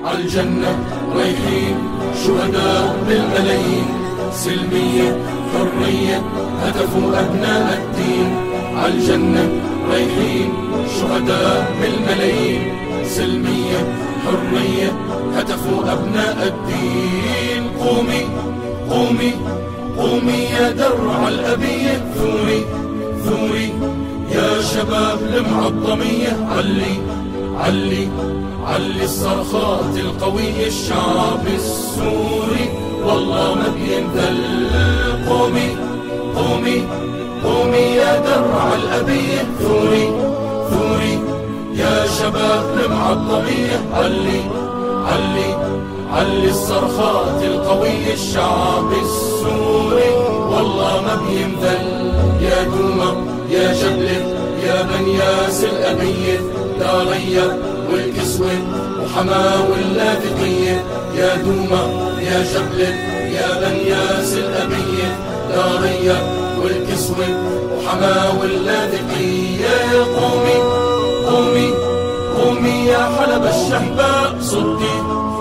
عالجنة رايحين، شهداء بالملايين، سلمية حرية هتفوا أبناء الدين. عالجنة رايحين، شهداء بالملايين، سلمية حرية هتفوا أبناء الدين. قومي قومي قومي يا درع الأبية، ثوري ثوري يا شباب المعظمية. علي علي علي الصرخات القوية، الشعب السوري والله ما بينذل. قومي قومي قومي يا درع الأبية، ثوري ثوري يا شباب المعظمية. علي علي علي الصرخات القوية، الشعب السوري والله ما بينذل. يا دوما يا جبلة يا بنياس الأبية، دارية والكسوة وحما واللاذقية. يا دوما يا جبلة يا بنياس الأبية، دارية والكسوة وحما واللاذقية. قومي قومي قومي يا حلب الشحباء، صدي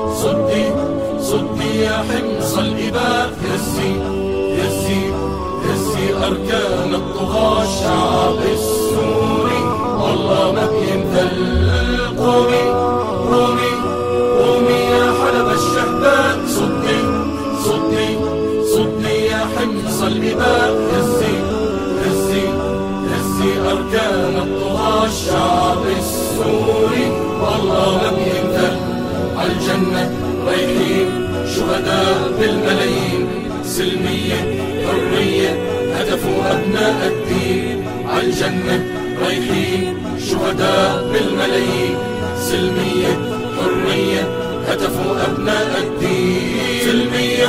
صدي صدي يا حمص الإباء. هزي هزي هزي أركان الطغاة، الشعب السوري والله ما بينذل. قومي قومي قومي يا حلب الشحباء، صدي صدي صدي يا حمص الإباء. هزي هزي هزي أركان الطغاة، الشعب السوري والله ما بينذل. عالجنة رايحين، شهداء بالملايين، سلمية حرية هدفوا أبناء الدين. عالجنة رايحين، شهداء بالملايين، سلمية حرية هدفوا أبناء الدين. سلمية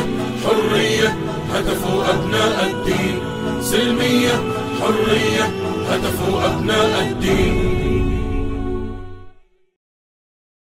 حرية هدفوا أبناء الدين، سلمية حرية هدفوا أبناء الدين.